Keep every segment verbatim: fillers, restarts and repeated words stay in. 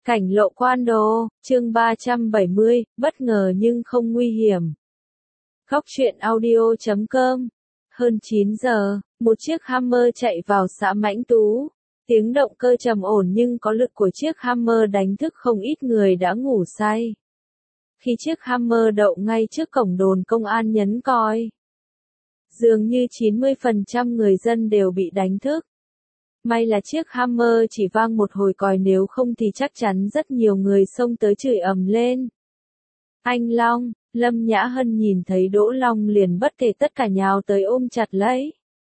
Cảnh lộ quan đồ, chương ba trăm bảy mươi, bất ngờ nhưng không nguy hiểm. Góc truyện audio chấm com. Hơn chín giờ, một chiếc Hammer chạy vào xã Mãnh Tú. Tiếng động cơ trầm ổn nhưng có lực của chiếc Hammer đánh thức không ít người đã ngủ say. Khi chiếc Hammer đậu ngay trước cổng đồn công an nhấn còi, dường như chín mươi phần trăm người dân đều bị đánh thức. May là chiếc Hammer chỉ vang một hồi còi, nếu không thì chắc chắn rất nhiều người xông tới chửi ầm lên. Anh Long, Lâm Nhã Hân nhìn thấy Đỗ Long liền bất kể tất cả nhào tới ôm chặt lấy.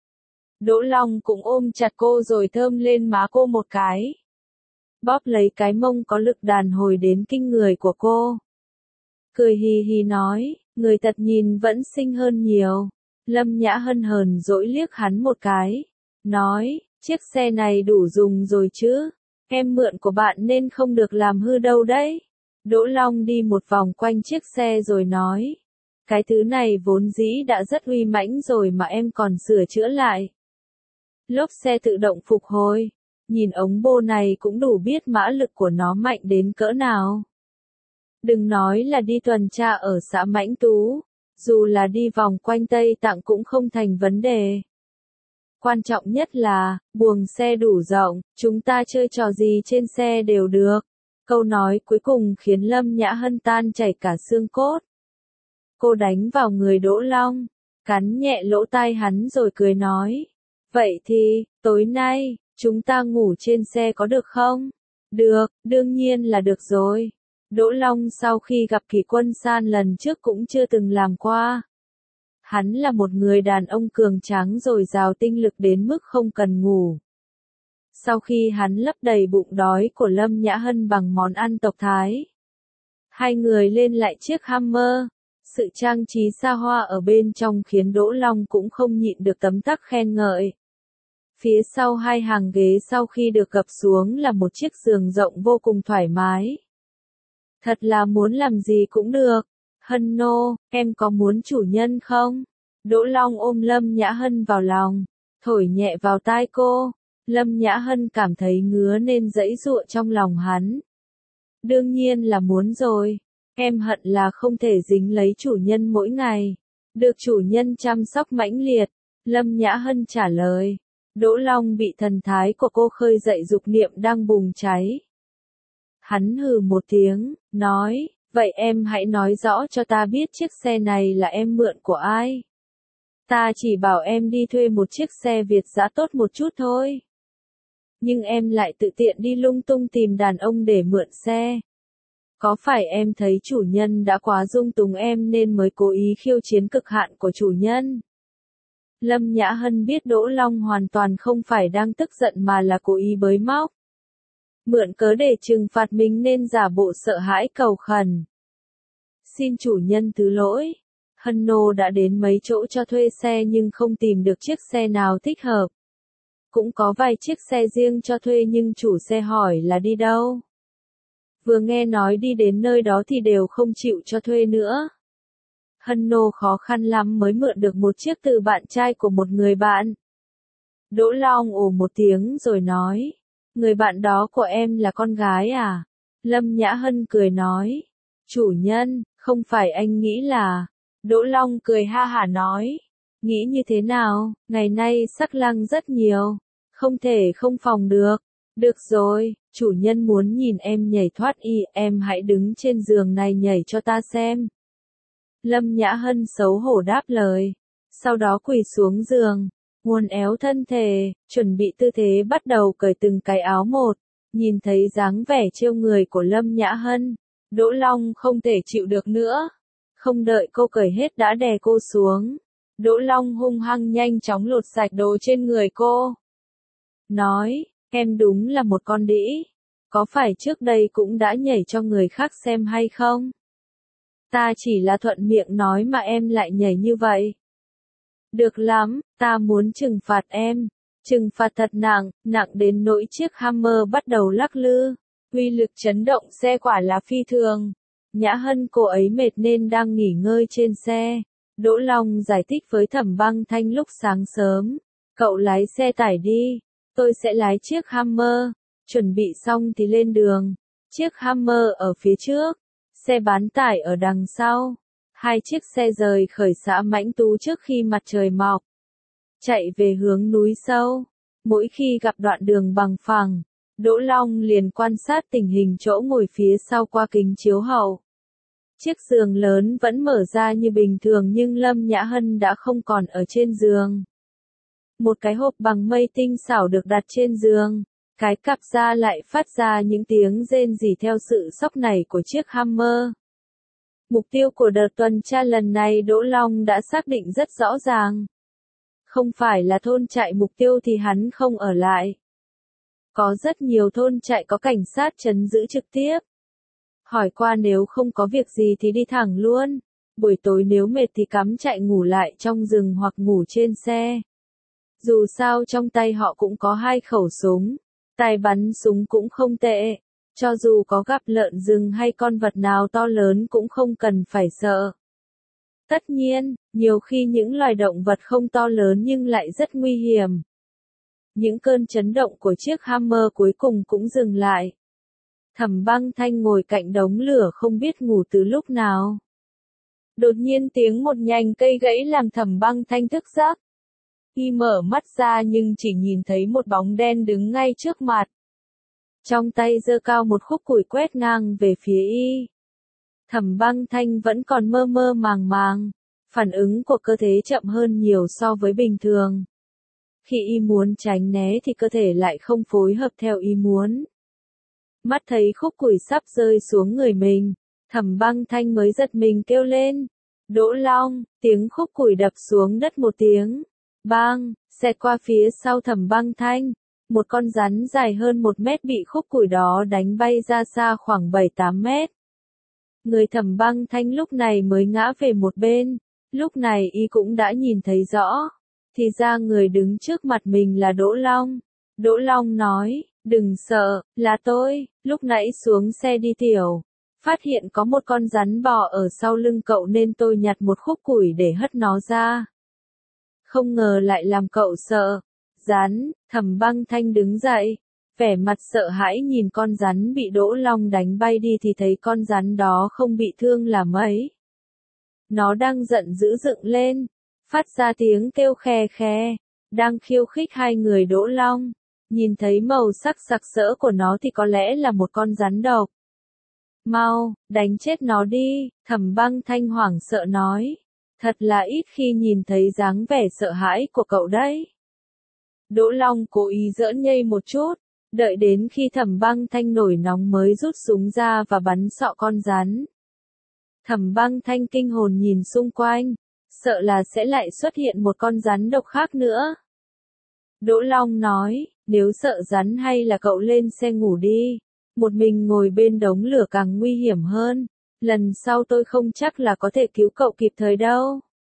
Đỗ Long cũng ôm chặt cô rồi thơm lên má cô một cái. Bóp lấy cái mông có lực đàn hồi đến kinh người của cô. Cười hì hì nói, người tật nhìn vẫn xinh hơn nhiều. Lâm Nhã Hân hờn dỗi liếc hắn một cái. Nói, chiếc xe này đủ dùng rồi chứ. Em mượn của bạn nên không được làm hư đâu đấy. Đỗ Long đi một vòng quanh chiếc xe rồi nói. Cái thứ này vốn dĩ đã rất uy mãnh rồi mà em còn sửa chữa lại. Lốp xe tự động phục hồi. Nhìn ống bô này cũng đủ biết mã lực của nó mạnh đến cỡ nào. Đừng nói là đi tuần tra ở xã Mãnh Tú. Dù là đi vòng quanh Tây Tạng cũng không thành vấn đề. Quan trọng nhất là, buồng xe đủ rộng, chúng ta chơi trò gì trên xe đều được. Câu nói cuối cùng khiến Lâm Nhã Hân tan chảy cả xương cốt. Cô đánh vào người Đỗ Long, cắn nhẹ lỗ tai hắn rồi cười nói. Vậy thì, tối nay, chúng ta ngủ trên xe có được không? Được, đương nhiên là được rồi. Đỗ Long sau khi gặp Kỷ Quân San lần trước cũng chưa từng làm qua. Hắn là một người đàn ông cường tráng dồi dào tinh lực đến mức không cần ngủ. Sau khi hắn lấp đầy bụng đói của Lâm Nhã Hân bằng món ăn tộc Thái, hai người lên lại chiếc Hammer. Sự trang trí xa hoa ở bên trong khiến Đỗ Long cũng không nhịn được tấm tắc khen ngợi. Phía sau hai hàng ghế sau khi được gập xuống là một chiếc giường rộng vô cùng thoải mái. Thật là muốn làm gì cũng được. Hân nô, em có muốn chủ nhân không? Đỗ Long ôm Lâm Nhã Hân vào lòng, thổi nhẹ vào tai cô. Lâm Nhã Hân cảm thấy ngứa nên giãy giụa trong lòng hắn. Đương nhiên là muốn rồi. Em hận là không thể dính lấy chủ nhân mỗi ngày. Được chủ nhân chăm sóc mãnh liệt. Lâm Nhã Hân trả lời. Đỗ Long bị thần thái của cô khơi dậy dục niệm đang bùng cháy. Hắn hừ một tiếng, nói. Vậy em hãy nói rõ cho ta biết chiếc xe này là em mượn của ai. Ta chỉ bảo em đi thuê một chiếc xe Việt giá tốt một chút thôi. Nhưng em lại tự tiện đi lung tung tìm đàn ông để mượn xe. Có phải em thấy chủ nhân đã quá dung túng em nên mới cố ý khiêu chiến cực hạn của chủ nhân? Lâm Nhã Hân biết Đỗ Long hoàn toàn không phải đang tức giận mà là cố ý bới móc. Mượn cớ để trừng phạt mình nên giả bộ sợ hãi cầu khẩn. Xin chủ nhân thứ lỗi. Hân nô đã đến mấy chỗ cho thuê xe nhưng không tìm được chiếc xe nào thích hợp. Cũng có vài chiếc xe riêng cho thuê nhưng chủ xe hỏi là đi đâu. Vừa nghe nói đi đến nơi đó thì đều không chịu cho thuê nữa. Hân nô khó khăn lắm mới mượn được một chiếc từ bạn trai của một người bạn. Đỗ Long ồ một tiếng rồi nói. Người bạn đó của em là con gái à? Lâm Nhã Hân cười nói. Chủ nhân, không phải anh nghĩ là... Đỗ Long cười ha hả nói. Nghĩ như thế nào, ngày nay sắc lang rất nhiều. Không thể không phòng được. Được rồi, chủ nhân muốn nhìn em nhảy thoát y, em hãy đứng trên giường này nhảy cho ta xem. Lâm Nhã Hân xấu hổ đáp lời. Sau đó quỳ xuống giường. Uốn éo thân thể, chuẩn bị tư thế bắt đầu cởi từng cái áo một. Nhìn thấy dáng vẻ trêu người của Lâm Nhã Hân, Đỗ Long không thể chịu được nữa. Không đợi cô cởi hết đã đè cô xuống. Đỗ Long hung hăng nhanh chóng lột sạch đồ trên người cô. Nói, em đúng là một con đĩ. Có phải trước đây cũng đã nhảy cho người khác xem hay không? Ta chỉ là thuận miệng nói mà em lại nhảy như vậy. Được lắm, ta muốn trừng phạt em. Trừng phạt thật nặng, nặng đến nỗi chiếc Hammer bắt đầu lắc lư. Uy lực chấn động xe quả là phi thường. Nhã Hân cô ấy mệt nên đang nghỉ ngơi trên xe. Đỗ Long giải thích với Thẩm Băng Thanh lúc sáng sớm. Cậu lái xe tải đi. Tôi sẽ lái chiếc Hammer. Chuẩn bị xong thì lên đường. chiếc Hummer ở phía trước, xe bán tải ở đằng sau. Hai chiếc xe rời khởi xã Mãnh Tú trước khi mặt trời mọc, chạy về hướng núi sâu. Mỗi khi gặp đoạn đường bằng phẳng, Đỗ Long liền quan sát tình hình chỗ ngồi phía sau qua kính chiếu hậu. Chiếc giường lớn vẫn mở ra như bình thường nhưng Lâm Nhã Hân đã không còn ở trên giường. Một cái hộp bằng mây tinh xảo được đặt trên giường, cái cặp da lại phát ra những tiếng rên rỉ theo sự sóc nảy của chiếc Hummer. Mục tiêu của đợt tuần tra lần này Đỗ Long đã xác định rất rõ ràng. Không phải là thôn trại mục tiêu thì hắn không ở lại. Có rất nhiều thôn trại có cảnh sát trấn giữ trực tiếp. Hỏi qua nếu không có việc gì thì đi thẳng luôn. Buổi tối nếu mệt thì cắm trại ngủ lại trong rừng hoặc ngủ trên xe. Dù sao trong tay họ cũng có hai khẩu súng. Tài bắn súng cũng không tệ. Cho dù có gặp lợn rừng hay con vật nào to lớn cũng không cần phải sợ. Tất nhiên, nhiều khi những loài động vật không to lớn nhưng lại rất nguy hiểm. Những cơn chấn động của chiếc Hummer cuối cùng cũng dừng lại. Thẩm Băng Thanh ngồi cạnh đống lửa không biết ngủ từ lúc nào. Đột nhiên tiếng một nhành cây gãy làm Thẩm Băng Thanh thức giấc. Y mở mắt ra nhưng chỉ nhìn thấy một bóng đen đứng ngay trước mặt. Trong tay giơ cao một khúc củi quét ngang về phía y. Thẩm Băng Thanh vẫn còn mơ mơ màng màng, phản ứng của cơ thể chậm hơn nhiều so với bình thường. Khi y muốn tránh né thì cơ thể lại không phối hợp theo y muốn. Mắt thấy khúc củi sắp rơi xuống người mình, Thẩm Băng Thanh mới giật mình kêu lên. Đỗ Long, tiếng khúc củi đập xuống đất một tiếng. Bang, xẹt qua phía sau Thẩm Băng Thanh. Một con rắn dài hơn một mét bị khúc củi đó đánh bay ra xa khoảng bảy tám mét. Người Thẩm Băng Thanh lúc này mới ngã về một bên. Lúc này y cũng đã nhìn thấy rõ. Thì ra người đứng trước mặt mình là Đỗ Long. Đỗ Long nói, đừng sợ, là tôi. Lúc nãy xuống xe đi tiểu. Phát hiện có một con rắn bò ở sau lưng cậu nên tôi nhặt một khúc củi để hất nó ra. Không ngờ lại làm cậu sợ. Rắn, Thẩm Băng Thanh đứng dậy, vẻ mặt sợ hãi nhìn con rắn bị Đỗ Long đánh bay đi thì thấy con rắn đó không bị thương là mấy. Nó đang giận dữ dựng lên, phát ra tiếng kêu khe khe, đang khiêu khích hai người Đỗ Long. Nhìn thấy màu sắc sặc sỡ của nó thì có lẽ là một con rắn độc. Mau, đánh chết nó đi, Thẩm Băng Thanh hoảng sợ nói. Thật là ít khi nhìn thấy dáng vẻ sợ hãi của cậu đấy. Đỗ Long cố ý giỡn nhây một chút, đợi đến khi Thẩm Băng Thanh nổi nóng mới rút súng ra và bắn xọ con rắn. Thẩm Băng Thanh kinh hồn nhìn xung quanh, sợ là sẽ lại xuất hiện một con rắn độc khác nữa. Đỗ Long nói, nếu sợ rắn hay là cậu lên xe ngủ đi, một mình ngồi bên đống lửa càng nguy hiểm hơn, lần sau tôi không chắc là có thể cứu cậu kịp thời đâu.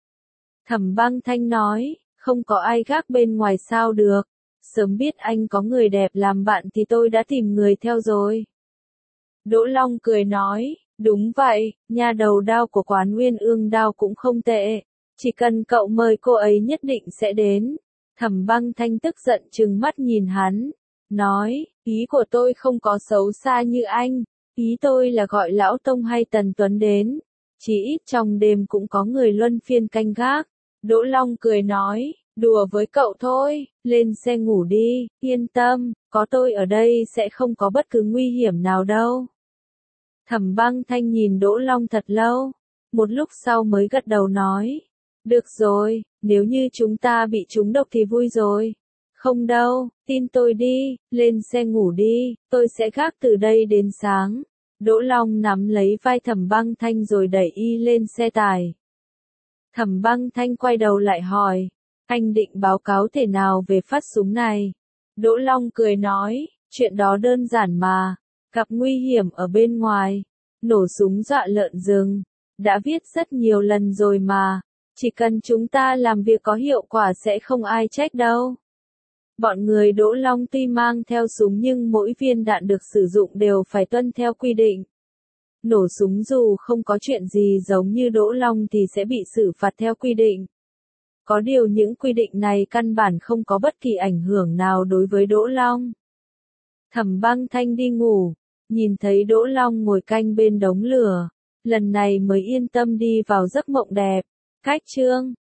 Thẩm Băng Thanh nói, không có ai gác bên ngoài sao được, sớm biết anh có người đẹp làm bạn thì tôi đã tìm người theo rồi. Đỗ Long cười nói, đúng vậy, nhà đầu đao của quán Nguyên Ương đao cũng không tệ, chỉ cần cậu mời cô ấy nhất định sẽ đến. Thẩm Băng Thanh tức giận trừng mắt nhìn hắn, nói, ý của tôi không có xấu xa như anh, ý tôi là gọi Lão Tông hay Tần Tuấn đến, chỉ ít trong đêm cũng có người luân phiên canh gác. Đỗ Long cười nói, đùa với cậu thôi, lên xe ngủ đi, yên tâm, có tôi ở đây sẽ không có bất cứ nguy hiểm nào đâu. Thẩm Băng Thanh nhìn Đỗ Long thật lâu, một lúc sau mới gật đầu nói, được rồi, nếu như chúng ta bị trúng độc thì vui rồi. Không đâu, tin tôi đi, lên xe ngủ đi, tôi sẽ gác từ đây đến sáng. Đỗ Long nắm lấy vai Thẩm Băng Thanh rồi đẩy y lên xe tải. Thẩm Băng Thanh quay đầu lại hỏi, anh định báo cáo thế nào về phát súng này? Đỗ Long cười nói, chuyện đó đơn giản mà, gặp nguy hiểm ở bên ngoài, nổ súng dọa lợn rừng, đã viết rất nhiều lần rồi mà, chỉ cần chúng ta làm việc có hiệu quả sẽ không ai trách đâu. Bọn người Đỗ Long tuy mang theo súng nhưng mỗi viên đạn được sử dụng đều phải tuân theo quy định. Nổ súng dù không có chuyện gì giống như Đỗ Long thì sẽ bị xử phạt theo quy định. Có điều những quy định này căn bản không có bất kỳ ảnh hưởng nào đối với Đỗ Long. Thẩm Băng Thanh đi ngủ, Nhìn thấy Đỗ Long ngồi canh bên đống lửa, lần này mới yên tâm đi vào giấc mộng đẹp. Cách chương